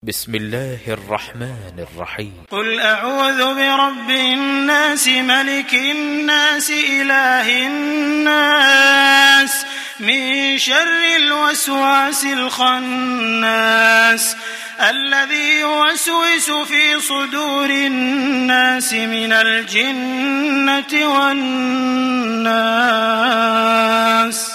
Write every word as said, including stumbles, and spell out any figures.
بسم الله الرحمن الرحيم. قل أعوذ برب الناس ملك الناس إله الناس من شر الوسواس الخناس الذي يوسوس في صدور الناس من الجنة والناس.